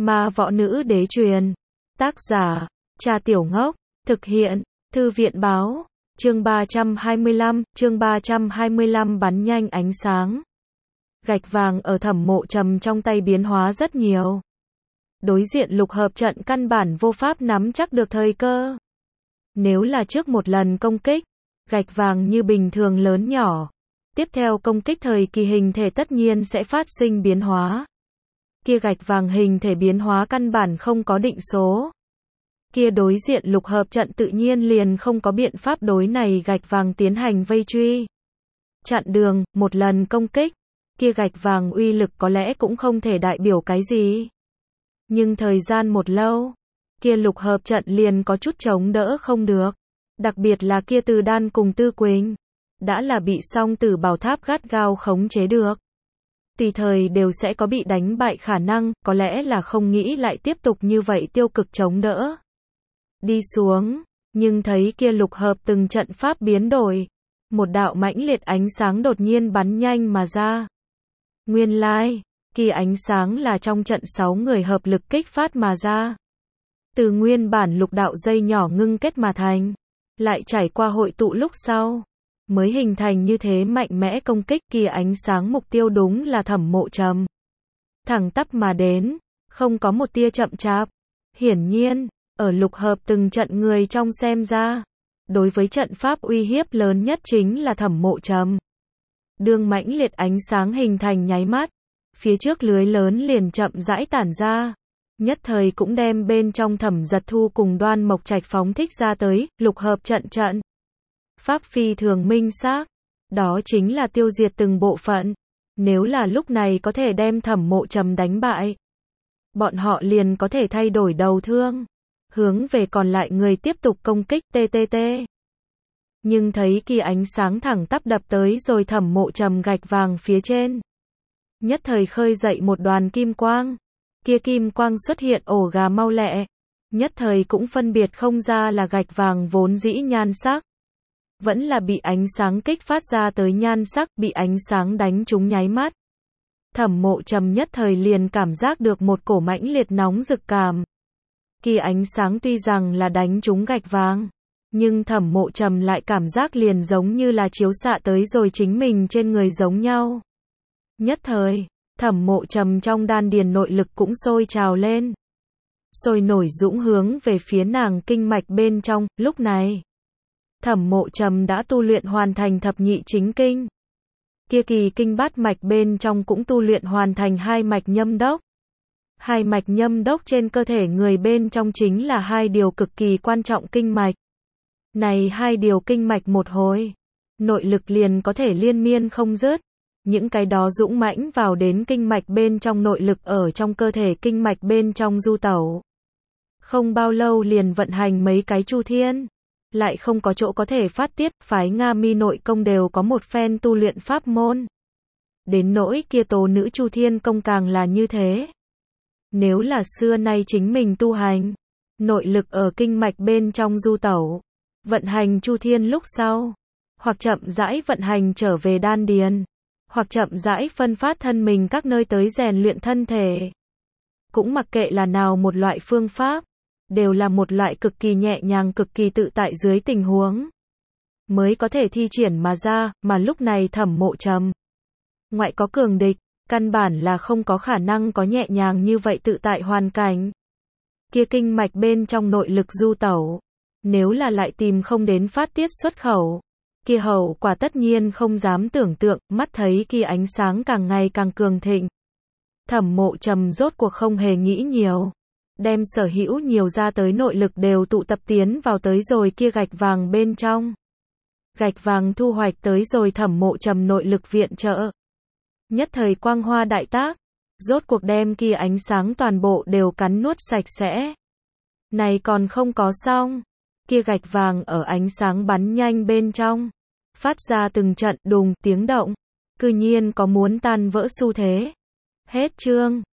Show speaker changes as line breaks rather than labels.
Ma võ nữ đế truyền. Tác giả, Trà Tiểu Ngốc. Thực hiện, Thư viện báo. Chương 325 bắn nhanh ánh sáng. Gạch vàng ở Thẩm Mộ Trầm trong tay biến hóa rất nhiều. Đối diện lục hợp trận căn bản vô pháp nắm chắc được thời cơ. Nếu là trước một lần công kích, gạch vàng như bình thường lớn nhỏ. Tiếp theo công kích thời kỳ hình thể tất nhiên sẽ phát sinh biến hóa. Kia gạch vàng hình thể biến hóa căn bản không có định số. Kia đối diện lục hợp trận tự nhiên liền không có biện pháp đối này gạch vàng tiến hành vây truy. Chặn đường, một lần công kích, kia gạch vàng uy lực có lẽ cũng không thể đại biểu cái gì. Nhưng thời gian một lâu, kia lục hợp trận liền có chút chống đỡ không được. Đặc biệt là kia Từ Đan cùng Tư Quỳnh, đã là bị Song Tử Bảo Tháp gắt gao khống chế được. Tùy thời đều sẽ có bị đánh bại khả năng, có lẽ là không nghĩ lại tiếp tục như vậy tiêu cực chống đỡ. Đi xuống, nhưng thấy kia lục hợp từng trận pháp biến đổi. Một đạo mãnh liệt ánh sáng đột nhiên bắn nhanh mà ra. Nguyên lai, kia ánh sáng là trong trận 6 người hợp lực kích phát mà ra. Từ nguyên bản lục đạo dây nhỏ ngưng kết mà thành, lại trải qua hội tụ lúc sau, mới hình thành như thế mạnh mẽ công kích. Kia ánh sáng mục tiêu đúng là Thẩm Mộ Trầm. Thẳng tắp mà đến, không có một tia chậm chạp. Hiển nhiên, ở lục hợp từng trận người trong xem ra, đối với trận pháp uy hiếp lớn nhất chính là Thẩm Mộ Trầm. Đương mãnh liệt ánh sáng hình thành nháy mắt, phía trước lưới lớn liền chậm rãi tản ra. Nhất thời cũng đem bên trong Thẩm Giật Thu cùng Đoan Mộc Trạch phóng thích ra tới, lục hợp trận. Pháp phi thường minh xác, đó chính là tiêu diệt từng bộ phận. Nếu là lúc này có thể đem Thẩm Mộ Trầm đánh bại, bọn họ liền có thể thay đổi đầu thương, hướng về còn lại người tiếp tục công kích TTT. Nhưng thấy kia ánh sáng thẳng tắp đập tới rồi Thẩm Mộ Trầm gạch vàng phía trên. Nhất thời khơi dậy một đoàn kim quang. Kia kim quang xuất hiện ổ gà mau lẹ. Nhất thời cũng phân biệt không ra là gạch vàng vốn dĩ nhan sắc. Vẫn là bị ánh sáng kích phát ra tới nhan sắc, bị ánh sáng đánh trúng nháy mắt. Thẩm Mộ Trầm nhất thời liền cảm giác được một cổ mãnh liệt nóng rực cảm. Kia ánh sáng tuy rằng là đánh trúng gạch vàng, nhưng Thẩm Mộ Trầm lại cảm giác liền giống như là chiếu xạ tới rồi chính mình trên người giống nhau. Nhất thời, Thẩm Mộ Trầm trong đan điền nội lực cũng sôi trào lên. Sôi nổi dũng hướng về phía nàng kinh mạch bên trong. Lúc này, Thẩm Mộ Trầm đã tu luyện hoàn thành thập nhị chính kinh. Kia kỳ kinh bát mạch bên trong cũng tu luyện hoàn thành 2 mạch nhâm đốc. 2 mạch nhâm đốc trên cơ thể người bên trong chính là 2 điều cực kỳ quan trọng kinh mạch. Này 2 điều kinh mạch một hồi, nội lực liền có thể liên miên không dứt. Những cái đó dũng mãnh vào đến kinh mạch bên trong nội lực ở trong cơ thể kinh mạch bên trong du tẩu. Không bao lâu liền vận hành mấy cái chu thiên. Lại không có chỗ có thể phát tiết, phái Nga Mi nội công đều có một phen tu luyện pháp môn. Đến nỗi kia tố nữ chu thiên công càng là như thế. Nếu là xưa nay chính mình tu hành, nội lực ở kinh mạch bên trong du tẩu, vận hành chu thiên lúc sau, hoặc chậm rãi vận hành trở về đan điền, hoặc chậm rãi phân phát thân mình các nơi tới rèn luyện thân thể. Cũng mặc kệ là nào một loại phương pháp, đều là một loại cực kỳ nhẹ nhàng cực kỳ tự tại dưới tình huống mới có thể thi triển mà ra, mà lúc này Thẩm Mộ Trầm ngoại có cường địch, căn bản là không có khả năng có nhẹ nhàng như vậy tự tại hoàn cảnh. Kia kinh mạch bên trong nội lực du tẩu, nếu là lại tìm không đến phát tiết xuất khẩu, kia hậu quả tất nhiên không dám tưởng tượng. Mắt thấy kia ánh sáng càng ngày càng cường thịnh, Thẩm Mộ Trầm rốt cuộc không hề nghĩ nhiều, đem sở hữu nhiều ra tới nội lực đều tụ tập tiến vào tới rồi kia gạch vàng bên trong. Gạch vàng thu hoạch tới rồi Thẩm Mộ Trầm nội lực viện trợ. Nhất thời quang hoa đại tác, rốt cuộc đem kia ánh sáng toàn bộ đều cắn nuốt sạch sẽ. Này còn không có xong, kia gạch vàng ở ánh sáng bắn nhanh bên trong, phát ra từng trận đùng tiếng động, cư nhiên có muốn tan vỡ xu thế. Hết chương.